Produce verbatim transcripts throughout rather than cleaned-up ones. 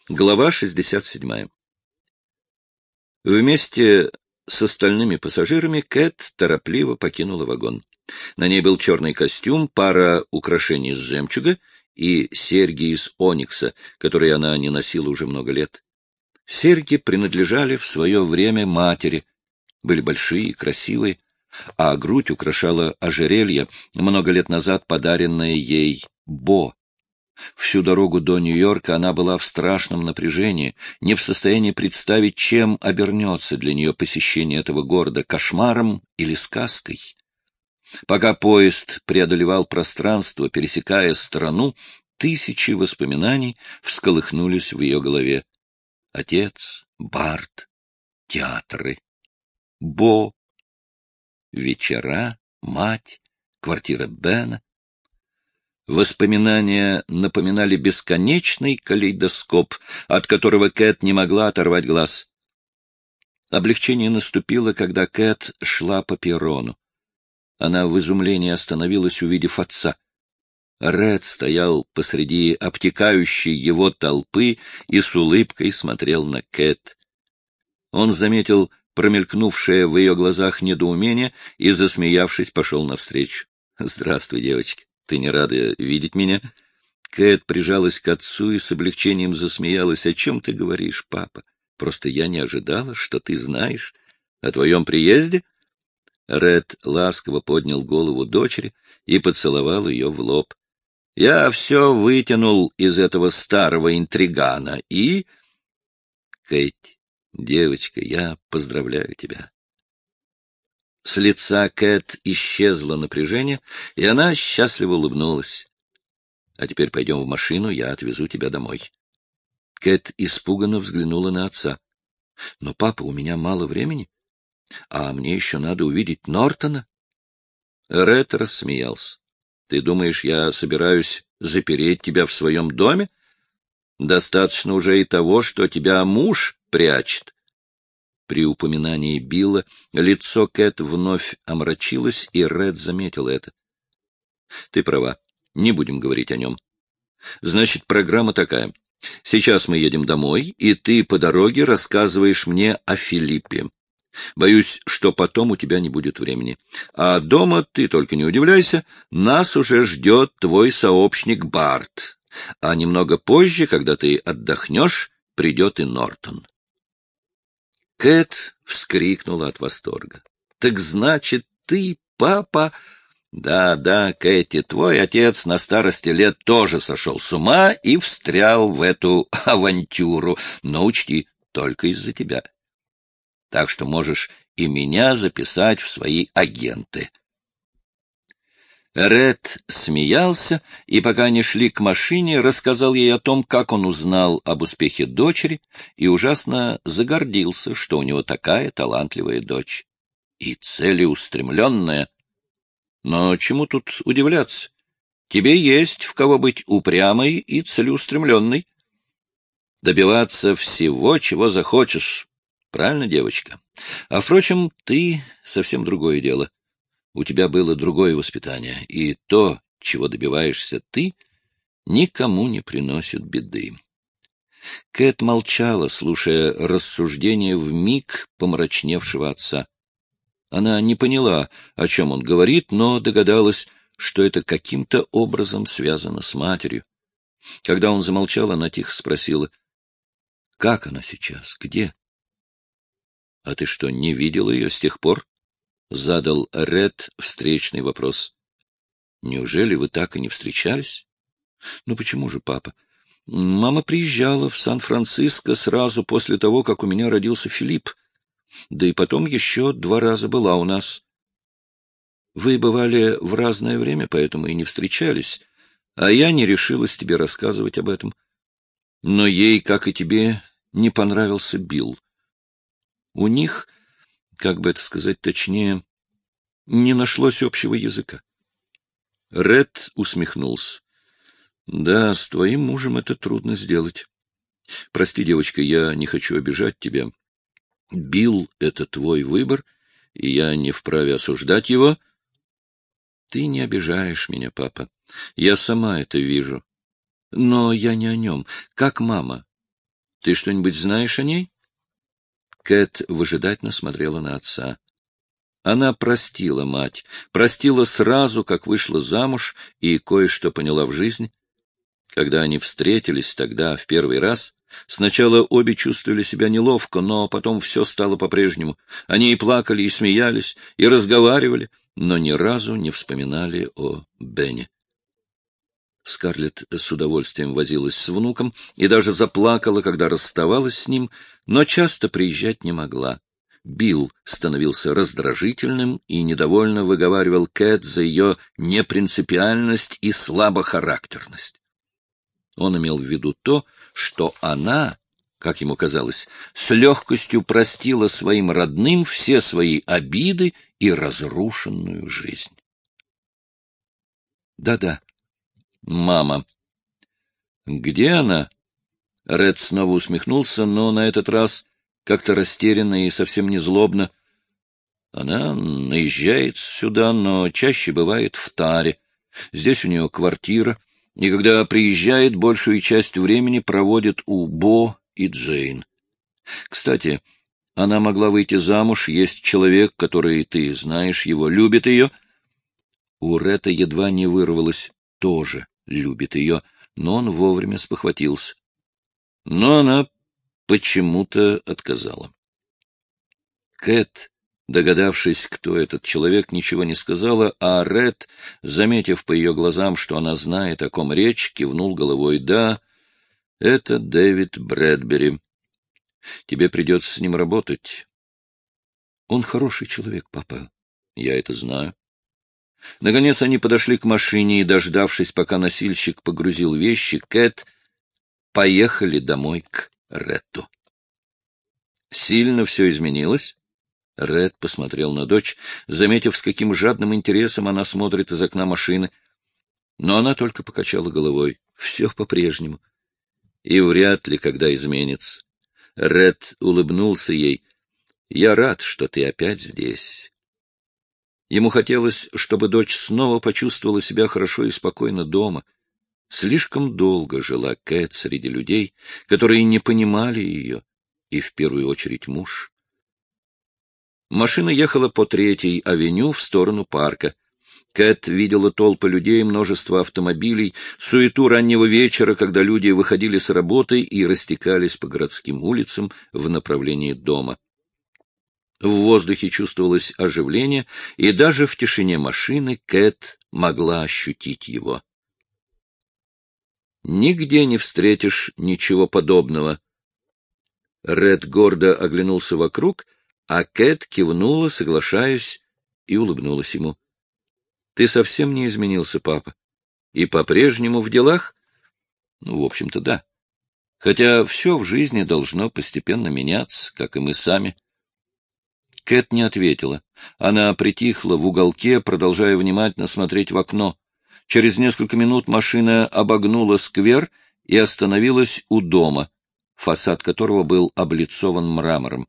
Глава шестьдесят седьмая. Вместе с остальными пассажирами Кэт торопливо покинула вагон. На ней был черный костюм, пара украшений из жемчуга и серьги из оникса, которые она не носила уже много лет. Серьги принадлежали в свое время матери, были большие и красивые, а грудь украшала ожерелье, много лет назад подаренное ей Бо. Всю дорогу до Нью-Йорка она была в страшном напряжении, не в состоянии представить, чем обернется для нее посещение этого города — кошмаром или сказкой. Пока поезд преодолевал пространство, пересекая страну, тысячи воспоминаний всколыхнулись в ее голове. Отец, Барт, театры, Бо, вечера, мать, квартира Бена. Воспоминания напоминали бесконечный калейдоскоп, от которого Кэт не могла оторвать глаз. Облегчение наступило, когда Кэт шла по перрону. Она в изумлении остановилась, увидев отца. Ред стоял посреди обтекающей его толпы и с улыбкой смотрел на Кэт. Он заметил промелькнувшее в ее глазах недоумение и, засмеявшись, пошел навстречу. — Здравствуй, девочка. Ты не рада видеть меня? Кэт прижалась к отцу и с облегчением засмеялась. — О чем ты говоришь, папа? Просто я не ожидала, что ты знаешь о твоем приезде. Ред ласково поднял голову дочери и поцеловал ее в лоб. — Я все вытянул из этого старого интригана и... — Кэти, девочка, я поздравляю тебя. С лица Кэт исчезло напряжение, и она счастливо улыбнулась. — А теперь пойдем в машину, я отвезу тебя домой. Кэт испуганно взглянула на отца. — Но, папа, у меня мало времени, а мне еще надо увидеть Нортона. Ред рассмеялся. — Ты думаешь, я собираюсь запереть тебя в своем доме? Достаточно уже и того, что тебя муж прячет. При упоминании Билла лицо Кэт вновь омрачилось, и Ред заметил это. — Ты права, не будем говорить о нем. Значит, программа такая. Сейчас мы едем домой, и ты по дороге рассказываешь мне о Филиппе. Боюсь, что потом у тебя не будет времени. А дома, ты только не удивляйся, нас уже ждет твой сообщник Барт. А немного позже, когда ты отдохнешь, придет и Нортон. Кэт вскрикнула от восторга. — Так значит, ты, папа... — Да, да, Кэти, твой отец на старости лет тоже сошел с ума и встрял в эту авантюру, но учти, только из-за тебя. Так что можешь и меня записать в свои агенты. Ред смеялся, и пока они шли к машине, рассказал ей о том, как он узнал об успехе дочери, и ужасно загордился, что у него такая талантливая дочь. И целеустремленная. Но чему тут удивляться? Тебе есть в кого быть упрямой и целеустремленной. Добиваться всего, чего захочешь. Правильно, девочка? А, впрочем, ты совсем другое дело. У тебя было другое воспитание, и то, чего добиваешься ты, никому не приносит беды. Кэт молчала, слушая рассуждения вмиг помрачневшего отца. Она не поняла, о чем он говорит, но догадалась, что это каким-то образом связано с матерью. Когда он замолчал, она тихо спросила: — Как она сейчас? Где? — А ты что, не видела ее с тех пор? — задал Ред встречный вопрос. — Неужели вы так и не встречались? — Ну почему же, папа? Мама приезжала в Сан-Франциско сразу после того, как у меня родился Филипп. Да и потом еще два раза была у нас. Вы бывали в разное время, поэтому и не встречались, а я не решилась тебе рассказывать об этом. Но ей, как и тебе, не понравился Билл. У них, как бы это сказать точнее, не нашлось общего языка. Ред усмехнулся. — Да, с твоим мужем это трудно сделать. Прости, девочка, я не хочу обижать тебя. Билл — это твой выбор, и я не вправе осуждать его. Ты не обижаешь меня, папа. Я сама это вижу. Но я не о нем. Как мама? Ты что-нибудь знаешь о ней? Кэт выжидательно смотрела на отца. Она простила мать, простила сразу, как вышла замуж и кое-что поняла в жизни. Когда они встретились тогда в первый раз, сначала обе чувствовали себя неловко, но потом все стало по-прежнему. Они и плакали, и смеялись, и разговаривали, но ни разу не вспоминали о Бене. Скарлетт с удовольствием возилась с внуком и даже заплакала, когда расставалась с ним, но часто приезжать не могла. Билл становился раздражительным и недовольно выговаривал Кэт за ее непринципиальность и слабохарактерность. Он имел в виду то, что она, как ему казалось, с легкостью простила своим родным все свои обиды и разрушенную жизнь. Да-да, мама. Где она? Ред снова усмехнулся, но на этот раз как-то растерянно и совсем не злобно. Она наезжает сюда, но чаще бывает в Таре. Здесь у нее квартира, и когда приезжает, большую часть времени проводит у Бо и Джейн. Кстати, она могла выйти замуж, есть человек, который, ты знаешь его, любит ее. У Ретта едва не вырвалось, тоже любит ее, но он вовремя спохватился. Но она почему-то отказала. Кэт, догадавшись, кто этот человек, ничего не сказала, а Ред, заметив по ее глазам, что она знает, о ком речь, кивнул головой. Да, это Дэвид Брэдбери. Тебе придется с ним работать. Он хороший человек, папа. Я это знаю. Наконец они подошли к машине и, дождавшись, пока носильщик погрузил вещи, Кэт поехали домой к Ретту. Сильно все изменилось? Ред посмотрел на дочь, заметив, с каким жадным интересом она смотрит из окна машины. Но она только покачала головой. Все по-прежнему. И вряд ли когда изменится. Ред улыбнулся ей. Я рад, что ты опять здесь. Ему хотелось, чтобы дочь снова почувствовала себя хорошо и спокойно дома. Слишком долго жила Кэт среди людей, которые не понимали ее, и в первую очередь муж. Машина ехала по Третьей авеню в сторону парка. Кэт видела толпы людей, множество автомобилей, суету раннего вечера, когда люди выходили с работы и растекались по городским улицам в направлении дома. В воздухе чувствовалось оживление, и даже в тишине машины Кэт могла ощутить его. Нигде не встретишь ничего подобного. Ред гордо оглянулся вокруг, а Кэт кивнула, соглашаясь, и улыбнулась ему. — Ты совсем не изменился, папа. И по-прежнему в делах? Ну, в общем-то, да. Хотя все в жизни должно постепенно меняться, как и мы сами. Кэт не ответила. Она притихла в уголке, продолжая внимательно смотреть в окно. Через несколько минут машина обогнула сквер и остановилась у дома, фасад которого был облицован мрамором.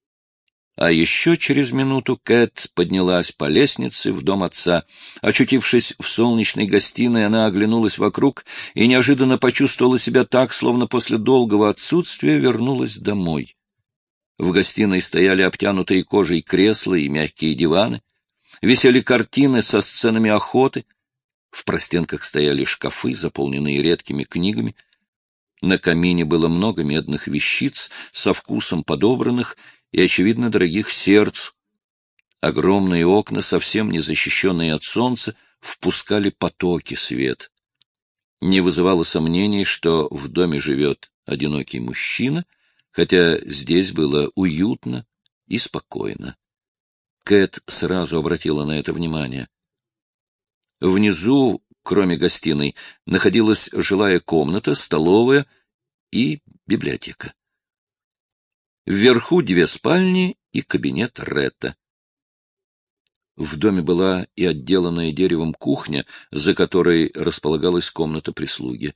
А еще через минуту Кэт поднялась по лестнице в дом отца. Очутившись в солнечной гостиной, она оглянулась вокруг и неожиданно почувствовала себя так, словно после долгого отсутствия вернулась домой. В гостиной стояли обтянутые кожей кресла и мягкие диваны, висели картины со сценами охоты, в простенках стояли шкафы, заполненные редкими книгами. На камине было много медных вещиц, со вкусом подобранных и, очевидно, дорогих сердцу. Огромные окна, совсем не защищенные от солнца, впускали потоки света. Не вызывало сомнений, что в доме живет одинокий мужчина, хотя здесь было уютно и спокойно. Кэт сразу обратила на это внимание. Внизу, кроме гостиной, находилась жилая комната, столовая и библиотека. Вверху две спальни и кабинет Ретта. В доме была и отделанная деревом кухня, за которой располагалась комната прислуги.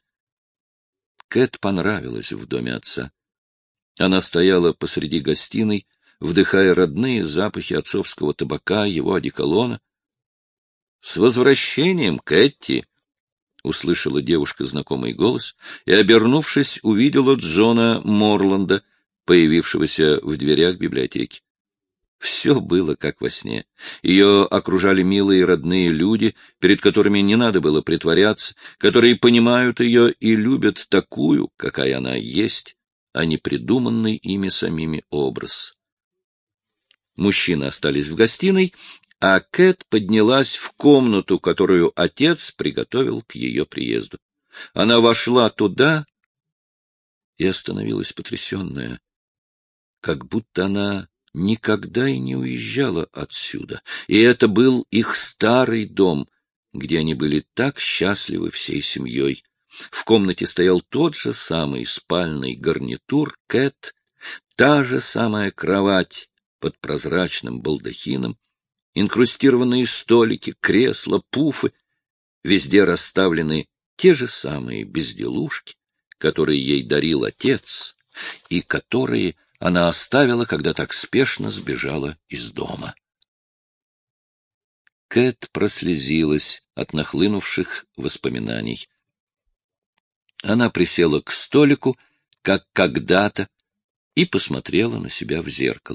Кэт понравилась в доме отца. Она стояла посреди гостиной, вдыхая родные запахи отцовского табака, его одеколона. — С возвращением, Кэтти! — услышала девушка знакомый голос и, обернувшись, увидела Джона Морланда, появившегося в дверях библиотеки. Все было как во сне. Ее окружали милые родные люди, перед которыми не надо было притворяться, которые понимают ее и любят такую, какая она есть, а не придуманный ими самими образ. Мужчины остались в гостиной, а Кэт поднялась в комнату, которую отец приготовил к ее приезду. Она вошла туда и остановилась потрясенная, как будто она никогда и не уезжала отсюда, и это был их старый дом, где они были так счастливы всей семьей. В комнате стоял тот же самый спальный гарнитур Кэт, та же самая кровать под прозрачным балдахином, инкрустированные столики, кресла, пуфы. Везде расставлены те же самые безделушки, которые ей дарил отец, и которые она оставила, когда так спешно сбежала из дома. Кэт прослезилась от нахлынувших воспоминаний. Она присела к столику, как когда-то, и посмотрела на себя в зеркало.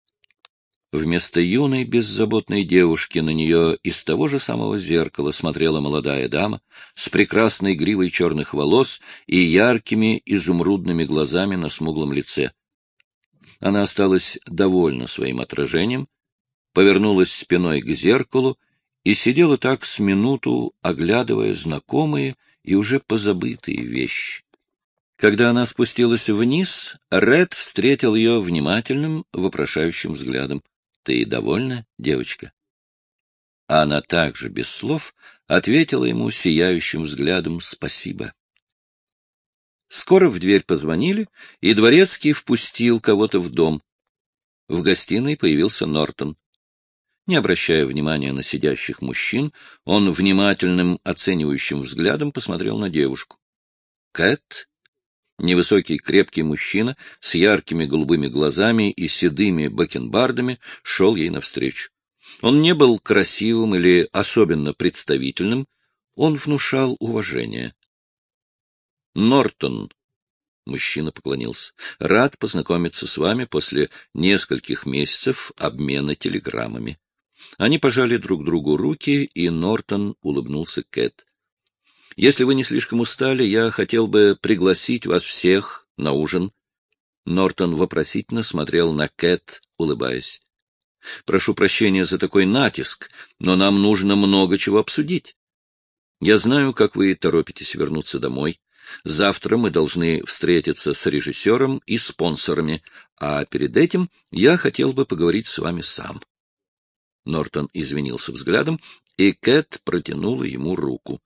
Вместо юной беззаботной девушки на нее из того же самого зеркала смотрела молодая дама с прекрасной гривой черных волос и яркими изумрудными глазами на смуглом лице. Она осталась довольна своим отражением, повернулась спиной к зеркалу и сидела так с минуту, оглядывая знакомые и уже позабытые вещи. Когда она спустилась вниз, Ред встретил ее внимательным, вопрошающим взглядом. — Ты довольна, девочка? А она также, без слов, ответила ему сияющим взглядом «спасибо». Скоро в дверь позвонили, и дворецкий впустил кого-то в дом. В гостиной появился Нортон. Не обращая внимания на сидящих мужчин, он внимательным оценивающим взглядом посмотрел на девушку. Кэт, невысокий крепкий мужчина с яркими голубыми глазами и седыми бакенбардами, шел ей навстречу. Он не был красивым или особенно представительным, он внушал уважение. Нортон, — мужчина поклонился, — рад познакомиться с вами после нескольких месяцев обмена телеграммами. Они пожали друг другу руки, и Нортон улыбнулся Кэт. — Если вы не слишком устали, я хотел бы пригласить вас всех на ужин. Нортон вопросительно смотрел на Кэт, улыбаясь. — Прошу прощения за такой натиск, но нам нужно много чего обсудить. Я знаю, как вы торопитесь вернуться домой. Завтра мы должны встретиться с режиссером и спонсорами, а перед этим я хотел бы поговорить с вами сам. Нортон извинился взглядом, и Кэт протянула ему руку.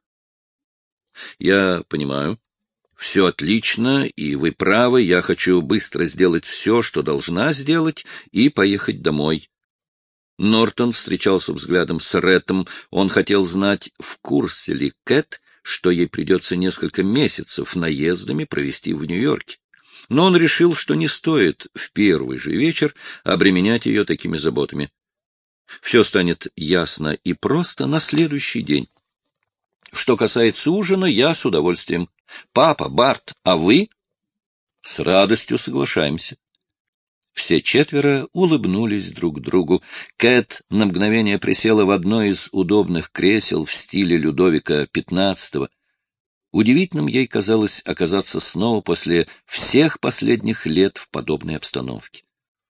— Я понимаю. Все отлично, и вы правы. Я хочу быстро сделать все, что должна сделать, и поехать домой. Нортон встречался взглядом с Реттом. Он хотел знать, в курсе ли Кэт, что ей придется несколько месяцев наездами провести в Нью-Йорке. Но он решил, что не стоит в первый же вечер обременять ее такими заботами. Все станет ясно и просто на следующий день. Что касается ужина, я с удовольствием. Папа, Барт, а вы? С радостью соглашаемся. Все четверо улыбнулись друг другу. Кэт на мгновение присела в одно из удобных кресел в стиле Людовика пятнадцатого. Удивительным ей казалось оказаться снова после всех последних лет в подобной обстановке.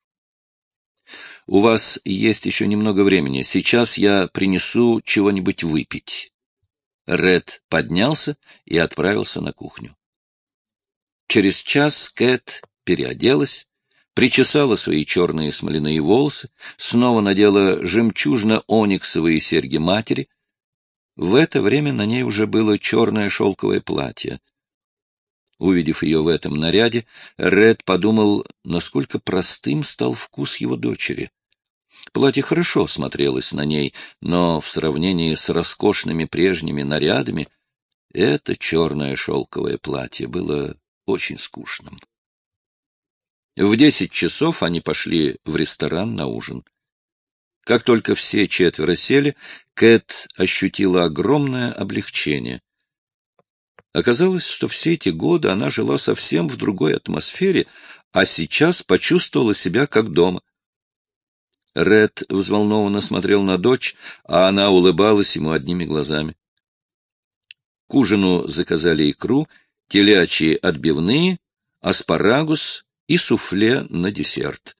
— У вас есть еще немного времени. Сейчас я принесу чего-нибудь выпить. Ред поднялся и отправился на кухню. Через час Кэт переоделась, причесала свои черные смоляные волосы, снова надела жемчужно-ониксовые серьги матери. В это время на ней уже было черное шелковое платье. Увидев ее в этом наряде, Ред подумал, насколько простым стал вкус его дочери. Платье хорошо смотрелось на ней, но в сравнении с роскошными прежними нарядами это черное шелковое платье было очень скучным. В десять часов они пошли в ресторан на ужин. Как только все четверо сели, Кэт ощутила огромное облегчение. Оказалось, что все эти годы она жила совсем в другой атмосфере, а сейчас почувствовала себя как дома. Ред взволнованно смотрел на дочь, а она улыбалась ему одними глазами. К ужину заказали икру, телячьи отбивные, аспарагус и суфле на десерт.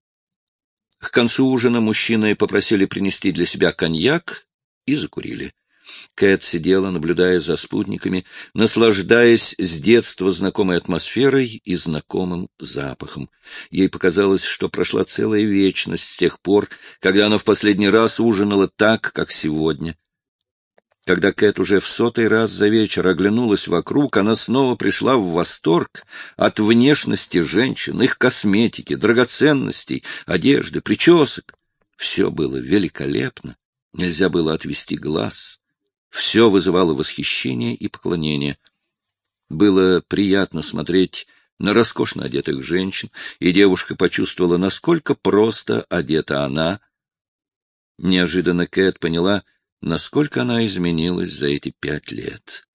К концу ужина мужчины попросили принести для себя коньяк и закурили. Кэт сидела, наблюдая за спутниками, наслаждаясь с детства знакомой атмосферой и знакомым запахом. Ей показалось, что прошла целая вечность с тех пор, когда она в последний раз ужинала так, как сегодня. Когда Кэт уже в сотый раз за вечер оглянулась вокруг, она снова пришла в восторг от внешности женщин, их косметики, драгоценностей, одежды, причесок. Все было великолепно, нельзя было отвести глаз. Все вызывало восхищение и поклонение. Было приятно смотреть на роскошно одетых женщин, и девушка почувствовала, насколько просто одета она. Неожиданно Кэт поняла, насколько она изменилась за эти пять лет.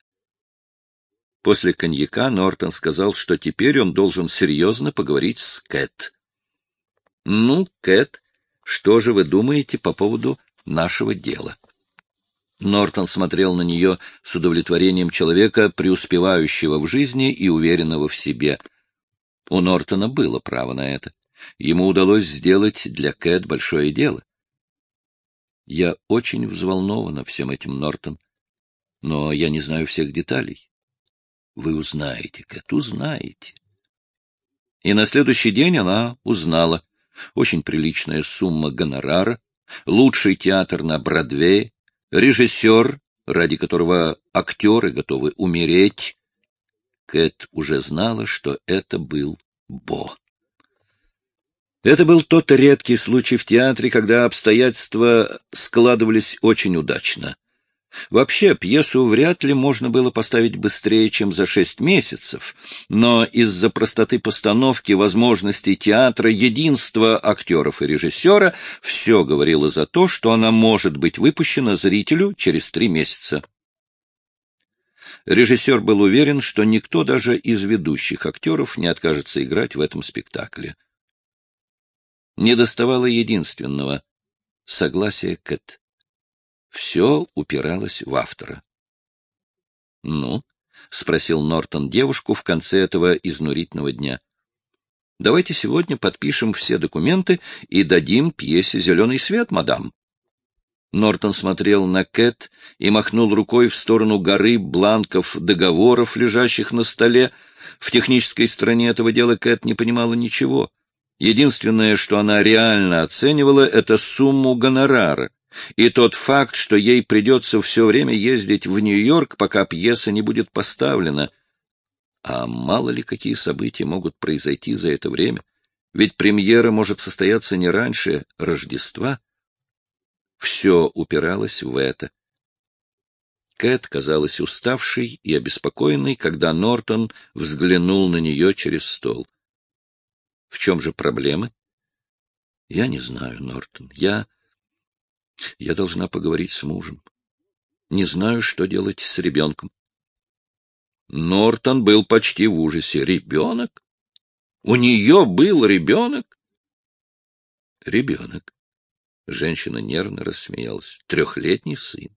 После коньяка Нортон сказал, что теперь он должен серьезно поговорить с Кэт. — Ну, Кэт, что же вы думаете по поводу нашего дела? Нортон смотрел на нее с удовлетворением человека, преуспевающего в жизни и уверенного в себе. У Нортона было право на это. Ему удалось сделать для Кэт большое дело. Я очень взволнована всем этим, Нортон, но я не знаю всех деталей. Вы узнаете, Кэт, узнаете. И на следующий день она узнала. Очень приличная сумма гонорара, лучший театр на Бродвее, режиссер, ради которого актеры готовы умереть. Кэт уже знала, что это был Бо. Это был тот редкий случай в театре, когда обстоятельства складывались очень удачно. Вообще, пьесу вряд ли можно было поставить быстрее, чем за шесть месяцев, но из-за простоты постановки, возможностей театра, единства актеров и режиссера все говорило за то, что она может быть выпущена зрителю через три месяца. Режиссер был уверен, что никто даже из ведущих актеров не откажется играть в этом спектакле. Недоставало единственного — согласия Кэт. Все упиралось в автора. — Ну? — спросил Нортон девушку в конце этого изнурительного дня. — Давайте сегодня подпишем все документы и дадим пьесе зеленый свет, мадам. Нортон смотрел на Кэт и махнул рукой в сторону горы бланков договоров, лежащих на столе. В технической стороне этого дела Кэт не понимала ничего. Единственное, что она реально оценивала, — это сумму гонорара и тот факт, что ей придется все время ездить в Нью-Йорк, пока пьеса не будет поставлена. А мало ли какие события могут произойти за это время, ведь премьера может состояться не раньше Рождества. Все упиралось в это. Кэт казалась уставшей и обеспокоенной, когда Нортон взглянул на нее через стол. — В чем же проблемы? — Я не знаю, Нортон. Я... Я должна поговорить с мужем. Не знаю, что делать с ребенком. Нортон был почти в ужасе. Ребенок? У нее был ребенок? Ребенок. Женщина нервно рассмеялась. Трехлетний сын.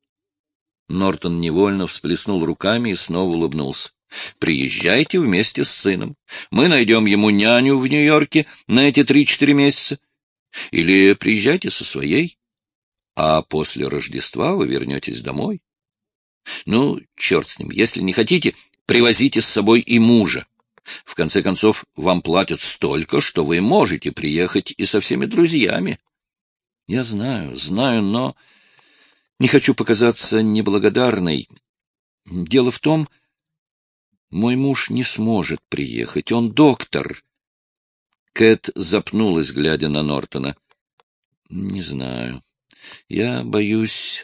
Нортон невольно всплеснул руками и снова улыбнулся. Приезжайте вместе с сыном. Мы найдем ему няню в Нью-Йорке на эти три-четыре месяца. Или приезжайте со своей. А после Рождества вы вернетесь домой. Ну, черт с ним, если не хотите, привозите с собой и мужа. В конце концов, вам платят столько, что вы можете приехать и со всеми друзьями. Я знаю, знаю, но не хочу показаться неблагодарной. Дело в том, мой муж не сможет приехать, он доктор. Кэт запнулась, глядя на Нортона. Не знаю. Я боюсь...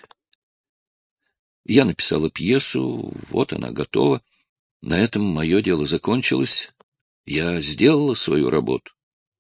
Я написала пьесу, вот она готова. На этом мое дело закончилось. Я сделала свою работу.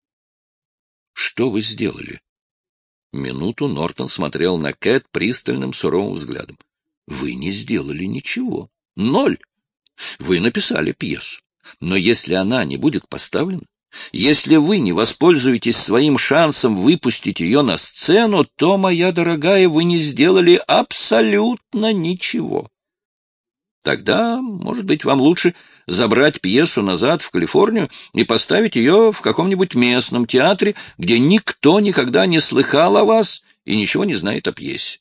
Что вы сделали? Минуту Нортон смотрел на Кэт пристальным суровым взглядом. Вы не сделали ничего. Ноль. Вы написали пьесу, но если она не будет поставлена, если вы не воспользуетесь своим шансом выпустить ее на сцену, то, моя дорогая, вы не сделали абсолютно ничего. Тогда, может быть, вам лучше забрать пьесу назад в Калифорнию и поставить ее в каком-нибудь местном театре, где никто никогда не слыхал о вас и ничего не знает о пьесе.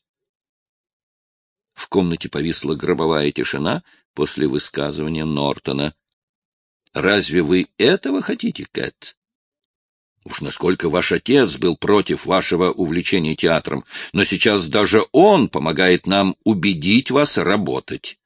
В комнате повисла гробовая тишина после высказывания Нортона. «Разве вы этого хотите, Кэт? Уж насколько ваш отец был против вашего увлечения театром, но сейчас даже он помогает нам убедить вас работать».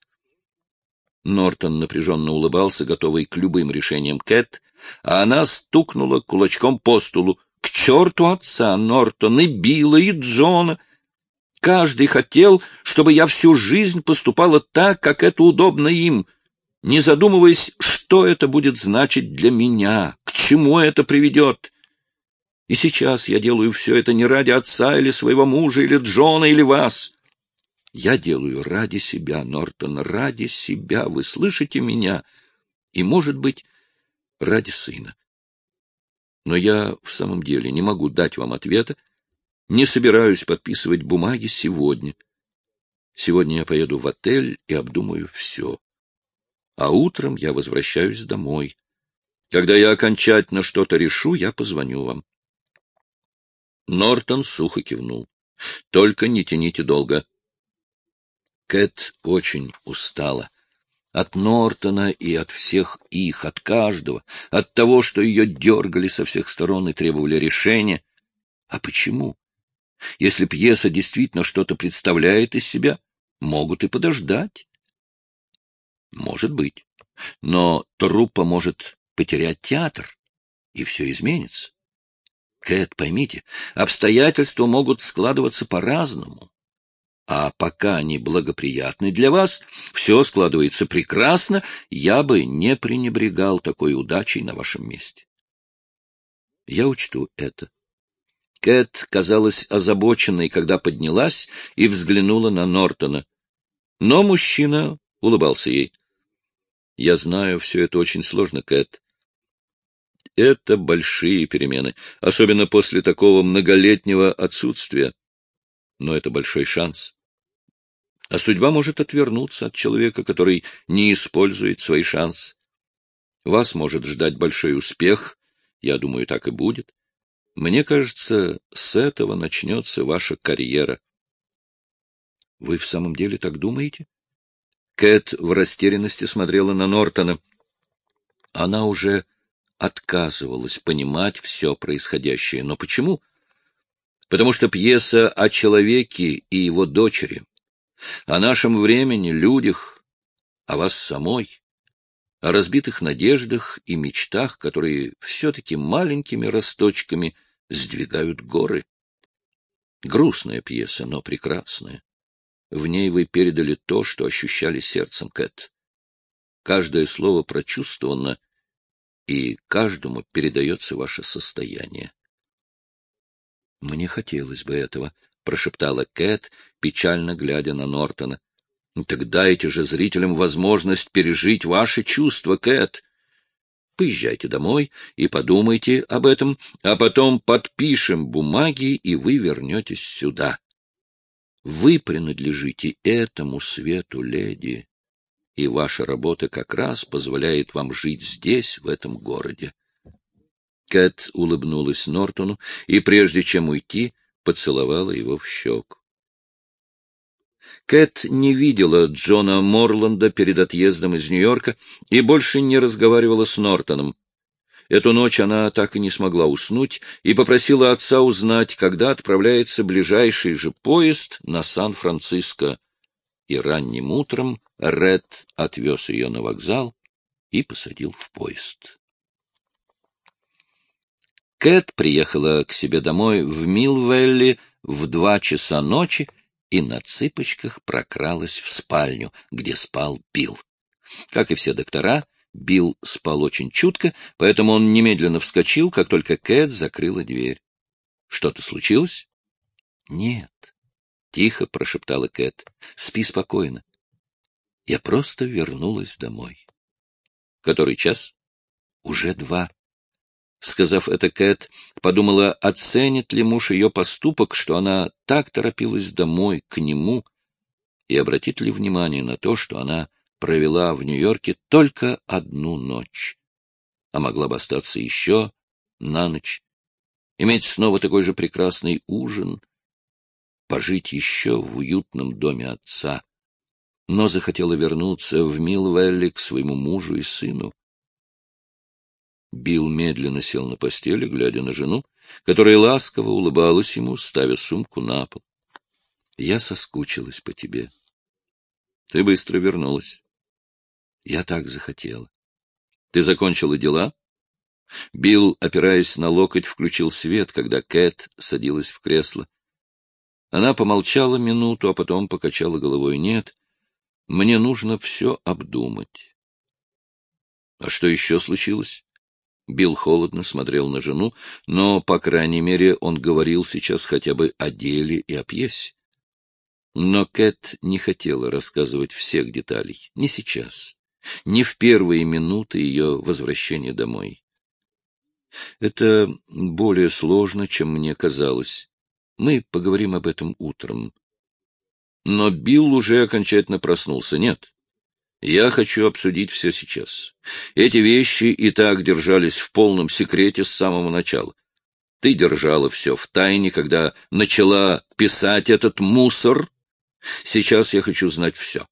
Нортон напряженно улыбался, готовый к любым решениям Кэт, а она стукнула кулачком по столу. «К черту отца, Нортон, и Билла, и Джона! Каждый хотел, чтобы я всю жизнь поступала так, как это удобно им, не задумываясь, что это будет значить для меня, к чему это приведет. И сейчас я делаю все это не ради отца или своего мужа, или Джона, или вас. Я делаю ради себя, Нортон, ради себя, вы слышите меня? И, может быть, ради сына. Но я в самом деле не могу дать вам ответа, не собираюсь подписывать бумаги сегодня. Сегодня я поеду в отель и обдумаю все. А утром я возвращаюсь домой. Когда я окончательно что-то решу, я позвоню вам. Нортон сухо кивнул. Только не тяните долго. Кэт очень устала. От Нортона и от всех их, от каждого, от того, что ее дергали со всех сторон и требовали решения. А почему? Если пьеса действительно что-то представляет из себя, могут и подождать. Может быть. Но труппа может потерять театр, и все изменится. Кэт, поймите, обстоятельства могут складываться по-разному. А пока они благоприятны для вас, все складывается прекрасно, я бы не пренебрегал такой удачей на вашем месте. Я учту это. Кэт казалась озабоченной, когда поднялась и взглянула на Нортона. Но мужчина улыбался ей. — Я знаю, все это очень сложно, Кэт. Это большие перемены, особенно после такого многолетнего отсутствия. Но это большой шанс. А судьба может отвернуться от человека, который не использует свои шансы. Вас может ждать большой успех, я думаю, так и будет. Мне кажется, с этого начнется ваша карьера. Вы в самом деле так думаете? Кэт в растерянности смотрела на Нортона. Она уже отказывалась понимать все происходящее. Но почему? Потому что пьеса о человеке и его дочери, о нашем времени, людях, о вас самой, о разбитых надеждах и мечтах, которые все-таки маленькими росточками сдвигают горы. Грустная пьеса, но прекрасная. В ней вы передали то, что ощущали сердцем, Кэт. Каждое слово прочувствовано, и каждому передается ваше состояние. — Мне хотелось бы этого, — прошептала Кэт, печально глядя на Нортона. — Так дайте же зрителям возможность пережить ваши чувства, Кэт. Поезжайте домой и подумайте об этом, а потом подпишем бумаги, и вы вернетесь сюда. Вы принадлежите этому свету, леди, и ваша работа как раз позволяет вам жить здесь, в этом городе. Кэт улыбнулась Нортону и, прежде чем уйти, поцеловала его в щеку. Кэт не видела Джона Морланда перед отъездом из Нью-Йорка и больше не разговаривала с Нортоном. Эту ночь она так и не смогла уснуть и попросила отца узнать, когда отправляется ближайший же поезд на Сан-Франциско. И ранним утром Ред отвез ее на вокзал и посадил в поезд. Кэт приехала к себе домой в Милвелли в два часа ночи и на цыпочках прокралась в спальню, где спал Билл. Как и все доктора, Билл спал очень чутко, поэтому он немедленно вскочил, как только Кэт закрыла дверь. — Что-то случилось? — Нет, — тихо прошептала Кэт. — Спи спокойно. Я просто вернулась домой. Который час? Уже два. Сказав это, Кэт подумала, оценит ли муж ее поступок, что она так торопилась домой, к нему, и обратит ли внимание на то, что она провела в Нью-Йорке только одну ночь, а могла бы остаться еще на ночь, иметь снова такой же прекрасный ужин, пожить еще в уютном доме отца, но захотела вернуться в Милл-Вэлли к своему мужу и сыну. Билл медленно сел на постели, глядя на жену, которая ласково улыбалась ему, ставя сумку на пол. — Я соскучилась по тебе. Ты быстро вернулась. Я так захотела. Ты закончила дела? Билл, опираясь на локоть, включил свет, когда Кэт садилась в кресло. Она помолчала минуту, а потом покачала головой. Нет, мне нужно все обдумать. А что еще случилось? Билл холодно смотрел на жену, но, по крайней мере, он говорил сейчас хотя бы о деле и о пьесе. Но Кэт не хотела рассказывать всех деталей. Не сейчас. Не в первые минуты ее возвращения домой. Это более сложно, чем мне казалось. Мы поговорим об этом утром. Но Билл уже окончательно проснулся. Нет. Я хочу обсудить все сейчас. Эти вещи и так держались в полном секрете с самого начала. Ты держала все в тайне, когда начала писать этот мусор. Сейчас я хочу знать все.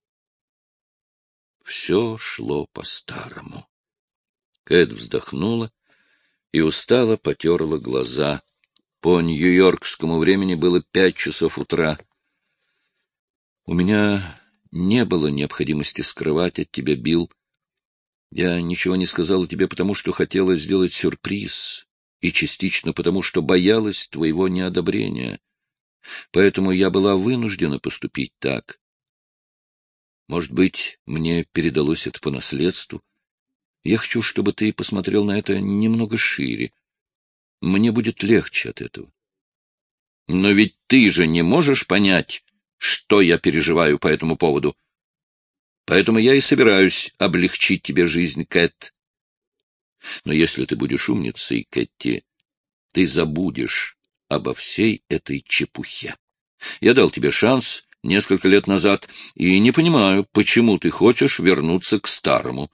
Все шло по-старому. Кэт вздохнула и устало потерла глаза. По нью-йоркскому времени было пять часов утра. У меня не было необходимости скрывать от тебя, Билл. Я ничего не сказала тебе, потому что хотела сделать сюрприз, и частично потому, что боялась твоего неодобрения. Поэтому я была вынуждена поступить так. Может быть, мне передалось это по наследству. Я хочу, чтобы ты посмотрел на это немного шире. Мне будет легче от этого. Но ведь ты же не можешь понять, что я переживаю по этому поводу. Поэтому я и собираюсь облегчить тебе жизнь, Кэт. Но если ты будешь умницей, Кэти, ты забудешь обо всей этой чепухе. Я дал тебе шанс несколько лет назад, и не понимаю, почему ты хочешь вернуться к старому.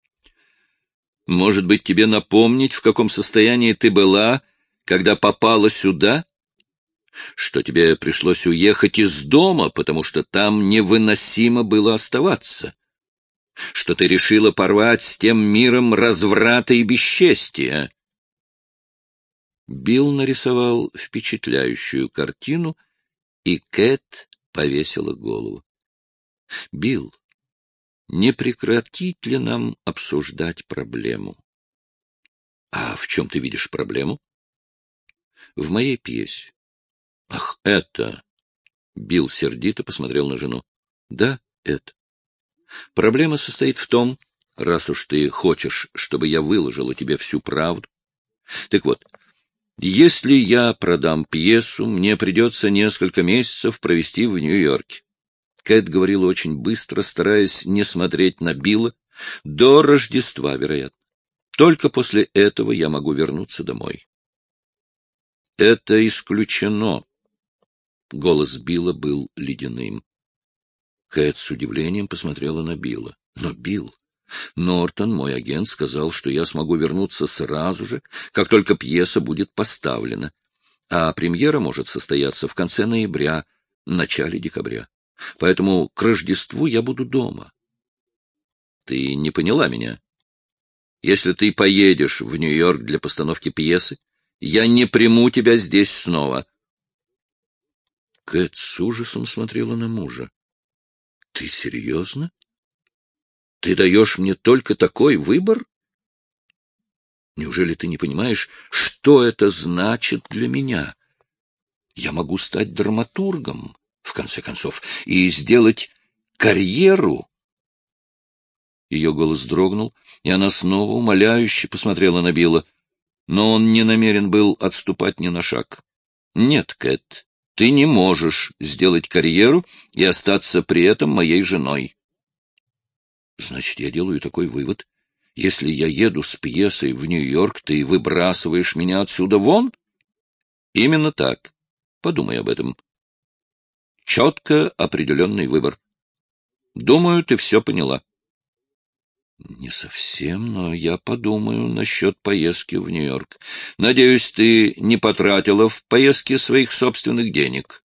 Может быть, тебе напомнить, в каком состоянии ты была, когда попала сюда? Что тебе пришлось уехать из дома, потому что там невыносимо было оставаться? Что ты решила порвать с тем миром разврата и бесчестия? Билл нарисовал впечатляющую картину, и Кэт повесила голову. — Билл, не прекратить ли нам обсуждать проблему? — А в чем ты видишь проблему? — В моей пьесе. — Ах, это... Билл сердито посмотрел на жену. — Да, это. Проблема состоит в том, раз уж ты хочешь, чтобы я выложила тебе всю правду. Так вот, если я продам пьесу, мне придется несколько месяцев провести в Нью-Йорке. Кэт говорила очень быстро, стараясь не смотреть на Билла. До Рождества, вероятно. Только после этого я могу вернуться домой. Это исключено. Голос Билла был ледяным. Кэт с удивлением посмотрела на Билла. Но Билл, Нортон, мой агент, сказал, что я смогу вернуться сразу же, как только пьеса будет поставлена. А премьера может состояться в конце ноября, начале декабря. Поэтому к Рождеству я буду дома. Ты не поняла меня. Если ты поедешь в Нью-Йорк для постановки пьесы, я не приму тебя здесь снова. Кэт с ужасом смотрела на мужа. — Ты серьезно? Ты даешь мне только такой выбор? Неужели ты не понимаешь, что это значит для меня? Я могу стать драматургом, в конце концов, и сделать карьеру. Ее голос дрогнул, и она снова умоляюще посмотрела на Билла, но он не намерен был отступать ни на шаг. — Нет, Кэт, ты не можешь сделать карьеру и остаться при этом моей женой. Значит, я делаю такой вывод. Если я еду с пьесой в Нью-Йорк, ты выбрасываешь меня отсюда вон? Именно так. Подумай об этом. Четко определенный выбор. Думаю, ты все поняла. Не совсем, но я подумаю насчет поездки в Нью-Йорк. Надеюсь, ты не потратила в поездке своих собственных денег.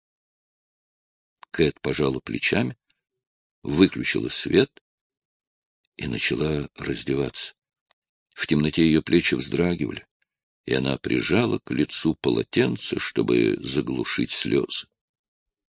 Кэт пожала плечами, выключила свет и начала раздеваться. В темноте ее плечи вздрагивали, и она прижала к лицу полотенце, чтобы заглушить слезы.